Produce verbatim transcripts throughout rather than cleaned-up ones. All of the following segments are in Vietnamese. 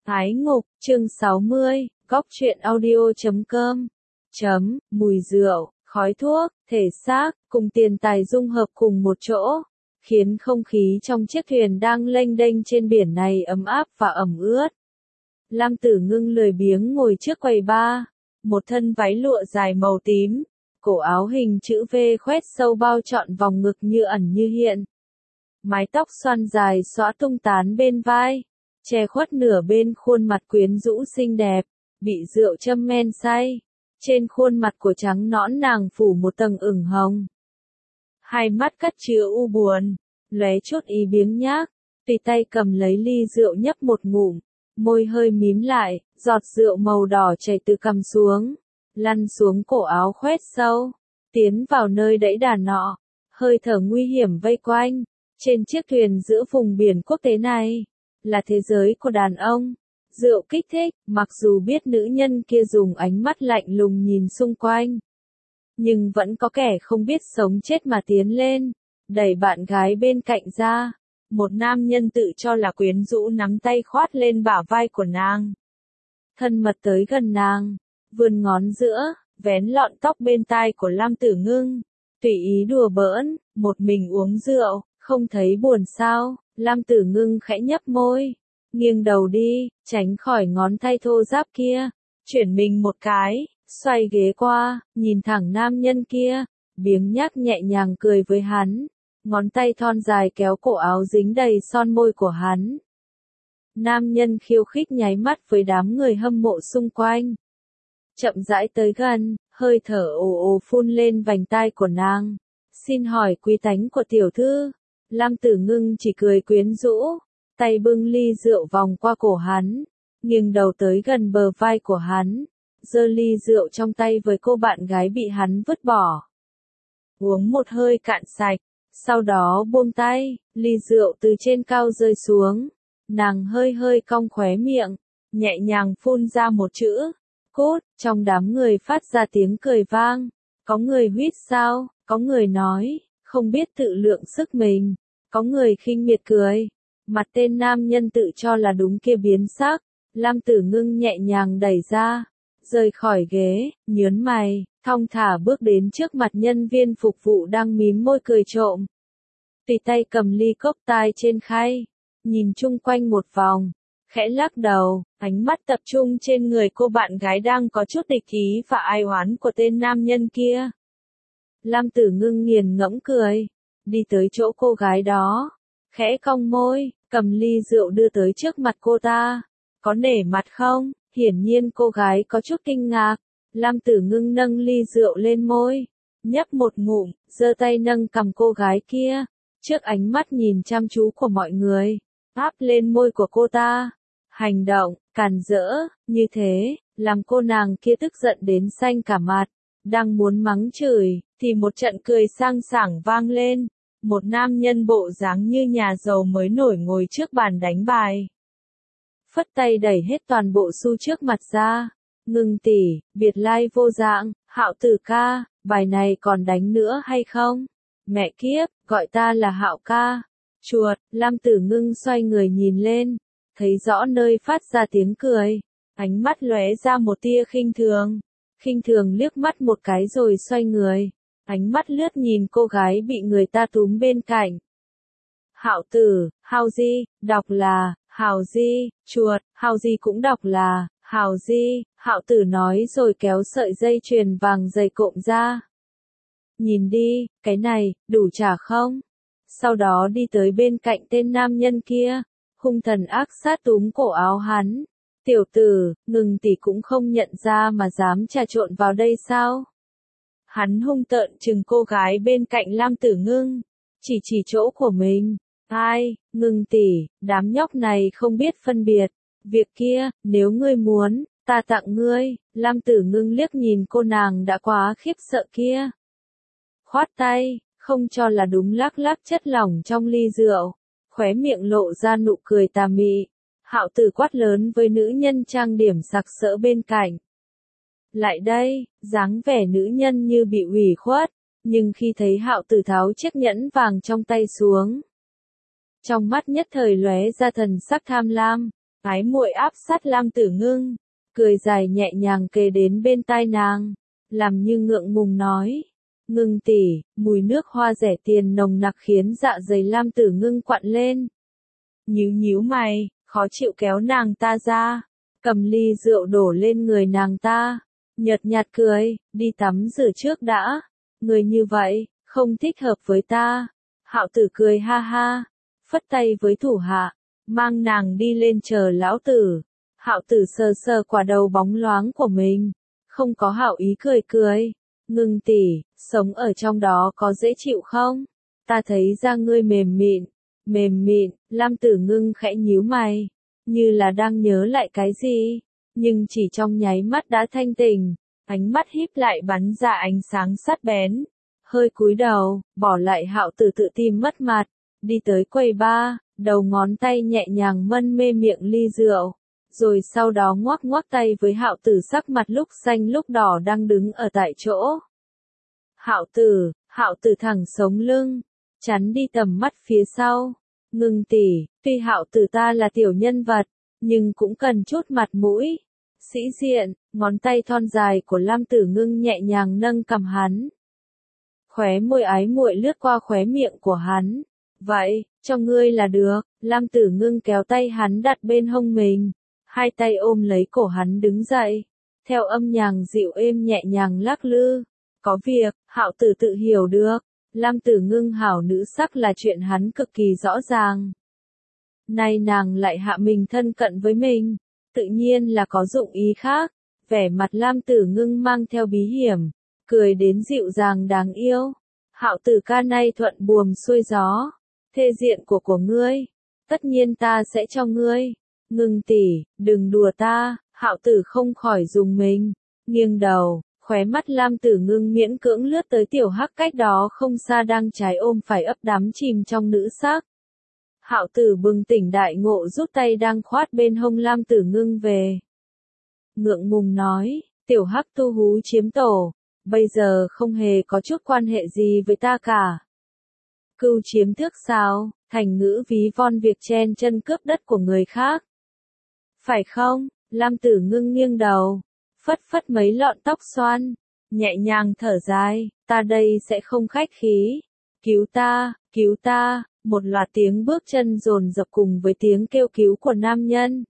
Ái ngục, chương sáu mươi, góc truyện audio chấm com. Chấm, mùi rượu, khói thuốc, thể xác, cùng tiền tài dung hợp cùng một chỗ, khiến không khí trong chiếc thuyền đang lênh đênh trên biển này ấm áp và ẩm ướt. Lam Tử Ngưng lười biếng ngồi trước quầy bar, một thân váy lụa dài màu tím, cổ áo hình chữ V khoét sâu bao trọn vòng ngực như ẩn như hiện. Mái tóc xoăn dài xõa tung tán bên vai, che khuất nửa bên khuôn mặt quyến rũ xinh đẹp, bị rượu châm men say. Trên khuôn mặt của trắng nõn nàng phủ một tầng ửng hồng. Hai mắt cất chứa u buồn, lóe chút ý biếng nhác, tùy tay cầm lấy ly rượu nhấp một ngụm, môi hơi mím lại, giọt rượu màu đỏ chảy từ cằm xuống, lăn xuống cổ áo khoét sâu, tiến vào nơi đẫy đà nọ, hơi thở nguy hiểm vây quanh. Trên chiếc thuyền giữa vùng biển quốc tế này, là thế giới của đàn ông. Rượu kích thích, mặc dù biết nữ nhân kia dùng ánh mắt lạnh lùng nhìn xung quanh. Nhưng vẫn có kẻ không biết sống chết mà tiến lên, đẩy bạn gái bên cạnh ra. Một nam nhân tự cho là quyến rũ nắm tay khoát lên bả vai của nàng. Thân mật tới gần nàng, vươn ngón giữa, vén lọn tóc bên tai của Lam Tử Ngưng. Tùy ý đùa bỡn, một mình uống rượu, không thấy buồn sao? Lam Tử Ngưng khẽ nhấp môi. Nghiêng đầu đi, tránh khỏi ngón tay thô ráp kia, chuyển mình một cái, xoay ghế qua, nhìn thẳng nam nhân kia, biếng nhác nhẹ nhàng cười với hắn, ngón tay thon dài kéo cổ áo dính đầy son môi của hắn. Nam nhân khiêu khích nháy mắt với đám người hâm mộ xung quanh. Chậm rãi tới gần, hơi thở ồ ồ phun lên vành tai của nàng. Xin hỏi quý tánh của tiểu thư. Lam Tử Ngưng chỉ cười quyến rũ. Tay bưng ly rượu vòng qua cổ hắn, nghiêng đầu tới gần bờ vai của hắn, giơ ly rượu trong tay với cô bạn gái bị hắn vứt bỏ. Uống một hơi cạn sạch, sau đó buông tay, ly rượu từ trên cao rơi xuống, nàng hơi hơi cong khóe miệng, nhẹ nhàng phun ra một chữ, cút, trong đám người phát ra tiếng cười vang, có người huýt sáo, có người nói, không biết tự lượng sức mình, có người khinh miệt cười. Mặt tên nam nhân tự cho là đúng kia biến sắc, Lam Tử Ngưng nhẹ nhàng đẩy ra, rời khỏi ghế, nhớn mày, thong thả bước đến trước mặt nhân viên phục vụ đang mím môi cười trộm. Tùy tay cầm ly cốc tai trên khay, nhìn chung quanh một vòng, khẽ lắc đầu, ánh mắt tập trung trên người cô bạn gái đang có chút địch ý và ai oán của tên nam nhân kia. Lam Tử Ngưng nghiền ngẫm cười, đi tới chỗ cô gái đó, khẽ cong môi, cầm ly rượu đưa tới trước mặt cô ta. Có nể mặt không? Hiển nhiên cô gái có chút kinh ngạc. Lam Tử Ngưng nâng ly rượu lên môi, nhấp một ngụm, giơ tay nâng cằm cô gái kia. Trước ánh mắt nhìn chăm chú của mọi người, áp lên môi của cô ta. Hành động, càn rỡ, như thế, làm cô nàng kia tức giận đến xanh cả mặt. Đang muốn mắng chửi, thì một trận cười sang sảng vang lên. Một nam nhân bộ dáng như nhà giàu mới nổi ngồi trước bàn đánh bài. Phất tay đẩy hết toàn bộ xu trước mặt ra. Ngưng tỷ, biệt lai vô dạng, Hạo Tử ca, bài này còn đánh nữa hay không? Mẹ kiếp, gọi ta là Hạo ca. Chuột, Lam Tử Ngưng xoay người nhìn lên, thấy rõ nơi phát ra tiếng cười. Ánh mắt lóe ra một tia khinh thường. Khinh thường liếc mắt một cái rồi xoay người. Ánh mắt lướt nhìn cô gái bị người ta túm bên cạnh. Hạo Tử, Hào Di, đọc là, Hào Di, chuột, Hào Di cũng đọc là, Hào Di, Hạo Tử nói rồi kéo sợi dây chuyền vàng dày cộm ra. Nhìn đi, cái này, đủ trả không? Sau đó đi tới bên cạnh tên nam nhân kia, hung thần ác sát túm cổ áo hắn. Tiểu tử, Ngừng tỷ cũng không nhận ra mà dám trà trộn vào đây sao? Hắn hung tợn chừng cô gái bên cạnh Lam Tử Ngưng, chỉ chỉ chỗ của mình. Ai, Ngưng tỷ, đám nhóc này không biết phân biệt. Việc kia, nếu ngươi muốn, ta tặng ngươi. Lam Tử Ngưng liếc nhìn cô nàng đã quá khiếp sợ kia. Khoát tay, không cho là đúng lắc lắc chất lỏng trong ly rượu. Khóe miệng lộ ra nụ cười tà mị. Hạo Tử quát lớn với nữ nhân trang điểm sặc sỡ bên cạnh. Lại đây, dáng vẻ nữ nhân như bị ủy khuất, nhưng khi thấy Hạo Tử tháo chiếc nhẫn vàng trong tay xuống, trong mắt nhất thời lóe ra thần sắc tham lam, Ái muội áp sát Lam Tử Ngưng, cười dài nhẹ nhàng kề đến bên tai nàng, làm như ngượng ngùng nói. Ngưng tỷ, mùi nước hoa rẻ tiền nồng nặc khiến dạ dày Lam Tử Ngưng quặn lên. Nhíu nhíu mày, khó chịu kéo nàng ta ra, cầm ly rượu đổ lên người nàng ta, nhợt nhạt cười, đi tắm rửa trước đã, người như vậy, không thích hợp với ta. Hạo Tử cười ha ha, phất tay với thủ hạ, mang nàng đi lên chờ lão tử. Hạo Tử sờ sờ quả đầu bóng loáng của mình, không có hảo ý cười cười. Ngưng tỷ, sống ở trong đó có dễ chịu không? Ta thấy da ngươi mềm mịn, mềm mịn. Lam Tử Ngưng khẽ nhíu mày, như là đang nhớ lại cái gì, nhưng chỉ trong nháy mắt đã thanh tỉnh, ánh mắt híp lại bắn ra ánh sáng sắc bén, hơi cúi đầu, bỏ lại Hạo Tử tự tìm mất mặt, đi tới quầy bar, đầu ngón tay nhẹ nhàng mân mê miệng ly rượu, rồi sau đó ngoắc ngoắc tay với Hạo Tử sắc mặt lúc xanh lúc đỏ đang đứng ở tại chỗ. Hạo Tử, Hạo Tử thẳng sống lưng, chắn đi tầm mắt phía sau. Ngưng tỷ, tuy Hạo Tử ta là tiểu nhân vật, nhưng cũng cần chút mặt mũi. Sĩ diện, ngón tay thon dài của Lam Tử Ngưng nhẹ nhàng nâng cầm hắn. Khóe môi ái muội lướt qua khóe miệng của hắn. Vậy, cho ngươi là được. Lam Tử Ngưng kéo tay hắn đặt bên hông mình, hai tay ôm lấy cổ hắn đứng dậy, theo âm nhạc dịu êm nhẹ nhàng lắc lư. Có việc, Hạo Tử tự hiểu được. Lam Tử Ngưng hảo nữ sắc là chuyện hắn cực kỳ rõ ràng. Nay nàng lại hạ mình thân cận với mình, tự nhiên là có dụng ý khác. Vẻ mặt Lam Tử Ngưng mang theo bí hiểm, cười đến dịu dàng đáng yêu. Hạo Tử ca nay thuận buồm xuôi gió, thê diện của của ngươi, tất nhiên ta sẽ cho ngươi. Ngưng tỷ, đừng đùa ta. Hạo Tử không khỏi rùng mình, nghiêng đầu. Khóe mắt Lam Tử Ngưng miễn cưỡng lướt tới tiểu hắc cách đó không xa đang trái ôm phải ấp đắm chìm trong nữ sắc. Hạo Tử bừng tỉnh đại ngộ rút tay đang khoát bên hông Lam Tử Ngưng về. Ngượng ngùng nói, tiểu hắc tu hú chiếm tổ, bây giờ không hề có chút quan hệ gì với ta cả. Cừu chiếm thước sao, thành ngữ ví von việc chen chân cướp đất của người khác. Phải không? Lam Tử Ngưng nghiêng đầu, phất phất mấy lọn tóc xoăn, nhẹ nhàng thở dài, ta đây sẽ không khách khí. Cứu ta, cứu ta, một loạt tiếng bước chân dồn dập cùng với tiếng kêu cứu của nam nhân.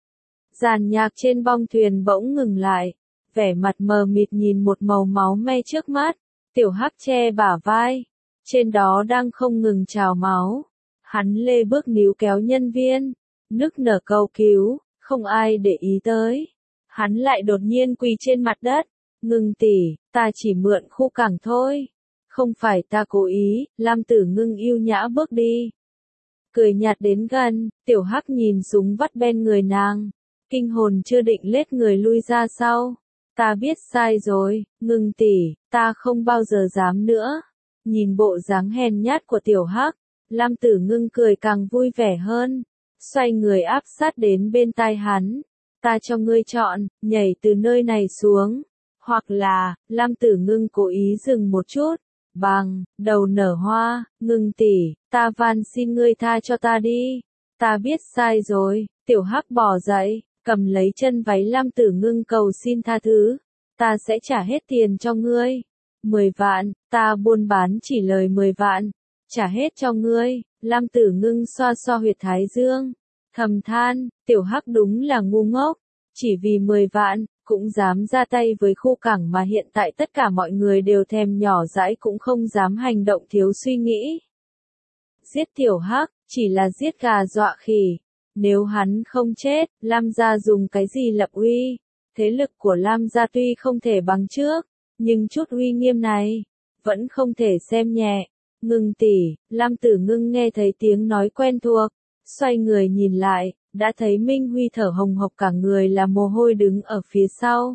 Dàn nhạc trên bong thuyền bỗng ngừng lại, vẻ mặt mờ mịt nhìn một màu máu me trước mắt, tiểu hắc che bả vai, trên đó đang không ngừng trào máu. Hắn lê bước níu kéo nhân viên, nức nở cầu cứu, không ai để ý tới. Hắn lại đột nhiên quỳ trên mặt đất. Ngưng tỷ, ta chỉ mượn khu cảng thôi. Không phải ta cố ý. Lam Tử Ngưng yêu nhã bước đi, cười nhạt đến gần. Tiểu hắc nhìn súng vắt bên người nàng, kinh hồn chưa định lết người lui ra sau. Ta biết sai rồi, Ngưng tỷ, ta không bao giờ dám nữa. Nhìn bộ dáng hèn nhát của tiểu hắc, Lam Tử Ngưng cười càng vui vẻ hơn, xoay người áp sát đến bên tai hắn. Ta cho ngươi chọn, nhảy từ nơi này xuống, hoặc là. Lam Tử Ngưng cố ý dừng một chút, bằng, đầu nở hoa. Ngưng tỷ, ta van xin ngươi tha cho ta đi, ta biết sai rồi. Tiểu hắc bò dậy, cầm lấy chân váy Lam Tử Ngưng cầu xin tha thứ. Ta sẽ trả hết tiền cho ngươi. Mười vạn, ta buôn bán chỉ lời mười vạn, trả hết cho ngươi. Lam Tử Ngưng xoa xoa huyệt thái dương, thầm than, tiểu hắc đúng là ngu ngốc, chỉ vì mười vạn, cũng dám ra tay với khu cảng mà hiện tại tất cả mọi người đều thèm nhỏ dãi cũng không dám hành động thiếu suy nghĩ. Giết tiểu hắc, chỉ là giết gà dọa khỉ. Nếu hắn không chết, Lam gia dùng cái gì lập uy? Thế lực của Lam gia tuy không thể bằng trước, nhưng chút uy nghiêm này, vẫn không thể xem nhẹ. Ngưng tỷ, Lam Tử Ngưng nghe thấy tiếng nói quen thuộc, xoay người nhìn lại, đã thấy Minh Huy thở hồng hộc cả người là mồ hôi đứng ở phía sau.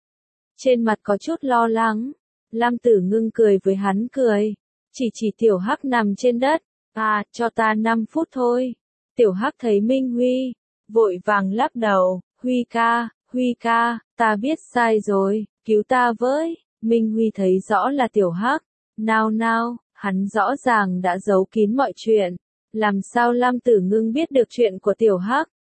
Trên mặt có chút lo lắng, Lam Tử Ngưng cười với hắn cười, chỉ chỉ tiểu hắc nằm trên đất, à, cho ta năm phút thôi. Tiểu hắc thấy Minh Huy, vội vàng lắc đầu, Huy ca, Huy ca, ta biết sai rồi, cứu ta với. Minh Huy thấy rõ là tiểu hắc, nào nào, hắn rõ ràng đã giấu kín mọi chuyện. Làm sao Lam Tử Ngưng biết được chuyện của tiểu hắc?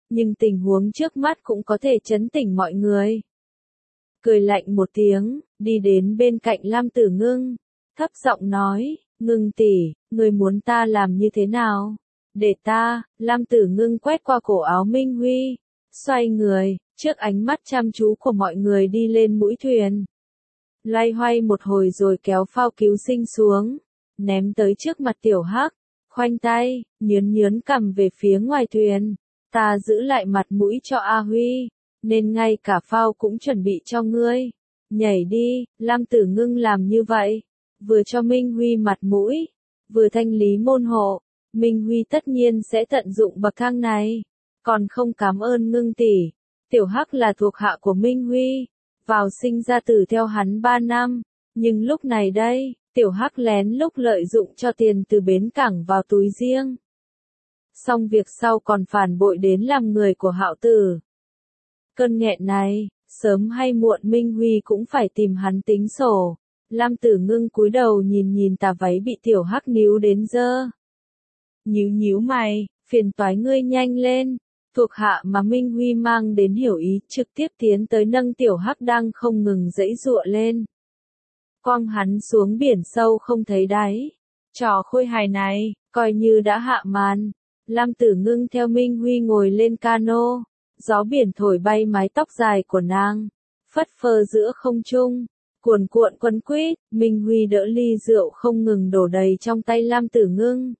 nhưng tình huống trước mắt cũng có thể trấn tỉnh mọi người. Cười lạnh một tiếng, đi đến bên cạnh Lam Tử Ngưng, thấp giọng nói, Ngưng tỷ, người muốn ta làm như thế nào? Để ta, Lam Tử Ngưng quét qua cổ áo Minh Huy, xoay người, trước ánh mắt chăm chú của mọi người đi lên mũi thuyền. Loay hoay một hồi rồi kéo phao cứu sinh xuống, ném tới trước mặt Tiểu Hắc, khoanh tay, nhướn nhướn cằm về phía ngoài thuyền. Ta giữ lại mặt mũi cho A Huy, nên ngay cả phao cũng chuẩn bị cho ngươi. Nhảy đi, Lam Tử Ngưng làm như vậy, vừa cho Minh Huy mặt mũi, vừa thanh lý môn hộ. Minh Huy tất nhiên sẽ tận dụng bậc thang này, còn không cảm ơn Ngưng tỷ. Tiểu Hắc là thuộc hạ của Minh Huy, vào sinh ra tử theo hắn ba năm, nhưng lúc này đây, Tiểu Hắc lén lúc lợi dụng cho tiền từ bến cảng vào túi riêng. Xong việc sau còn phản bội đến làm người của Hạo Tử. Cơn nghẹn này, sớm hay muộn Minh Huy cũng phải tìm hắn tính sổ. Lam Tử Ngưng cúi đầu nhìn nhìn tà váy bị Tiểu Hắc níu đến dơ. Nhíu nhíu mày, phiền toái ngươi nhanh lên. Thuộc hạ mà Minh Huy mang đến hiểu ý, trực tiếp tiến tới nâng Tiểu Hắc đang không ngừng giãy giụa lên. Quăng hắn xuống biển sâu không thấy đáy. Trò khôi hài này, coi như đã hạ màn. Lam Tử Ngưng theo Minh Huy ngồi lên cano, gió biển thổi bay mái tóc dài của nàng, phất phơ giữa không trung, cuồn cuộn quấn quýt. Minh Huy đỡ ly rượu không ngừng đổ đầy trong tay Lam Tử Ngưng.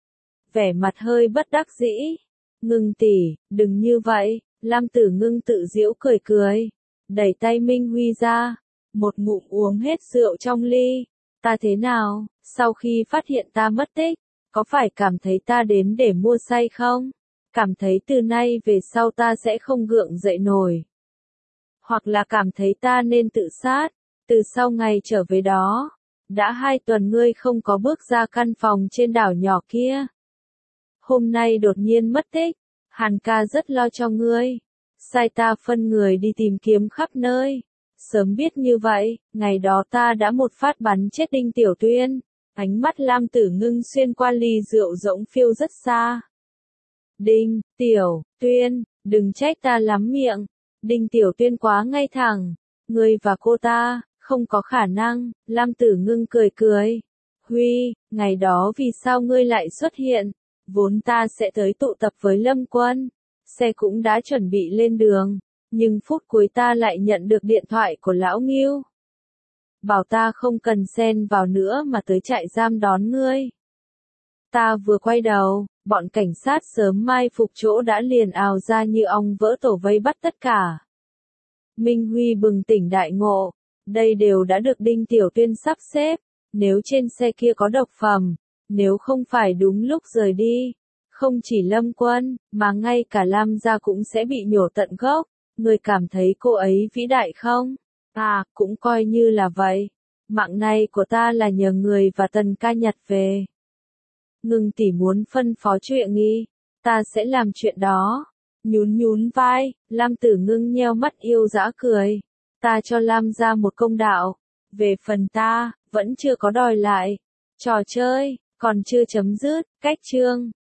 Vẻ mặt hơi bất đắc dĩ. Ngưng tỷ, đừng như vậy. Lam Tử Ngưng tự giễu cười cười, đẩy tay Minh Huy ra, một ngụm uống hết rượu trong ly. Ta thế nào, sau khi phát hiện ta mất tích, có phải cảm thấy ta đến để mua say không? Cảm thấy từ nay về sau ta sẽ không gượng dậy nổi. Hoặc là cảm thấy ta nên tự sát, từ sau ngày trở về đó. Đã hai tuần ngươi không có bước ra căn phòng trên đảo nhỏ kia. Hôm nay đột nhiên mất tích, Hàn ca rất lo cho ngươi. Sai ta phân người đi tìm kiếm khắp nơi. Sớm biết như vậy, ngày đó ta đã một phát bắn chết Đinh Tiểu Tuyên. Ánh mắt Lam Tử Ngưng xuyên qua ly rượu rỗng phiêu rất xa. Đinh, Tiểu, Tuyên, đừng trách ta lắm miệng. Đinh Tiểu Tuyên quá ngay thẳng. Ngươi và cô ta, không có khả năng. Lam Tử Ngưng cười cười. Huy, ngày đó vì sao ngươi lại xuất hiện? Vốn ta sẽ tới tụ tập với Lâm Quân. Xe cũng đã chuẩn bị lên đường. Nhưng phút cuối ta lại nhận được điện thoại của Lão Ngưu. Bảo ta không cần xen vào nữa mà tới trại giam đón ngươi. Ta vừa quay đầu, bọn cảnh sát sớm mai phục chỗ đã liền ào ra như ong vỡ tổ vây bắt tất cả. Minh Huy bừng tỉnh đại ngộ, đây đều đã được Đinh Tiểu Tuyên sắp xếp, nếu trên xe kia có độc phẩm, nếu không phải đúng lúc rời đi, không chỉ Lâm Quân, mà ngay cả Lam gia cũng sẽ bị nhổ tận gốc. Người cảm thấy cô ấy vĩ đại không? À, cũng coi như là vậy. Mạng này của ta là nhờ người và Tần ca nhặt về. Ngưng tỷ muốn phân phó chuyện nghi, ta sẽ làm chuyện đó. Nhún nhún vai, Lam Tử Ngưng nheo mắt yêu dã cười. Ta cho Lam gia một công đạo. Về phần ta, vẫn chưa có đòi lại. Trò chơi, còn chưa chấm dứt, cách chương.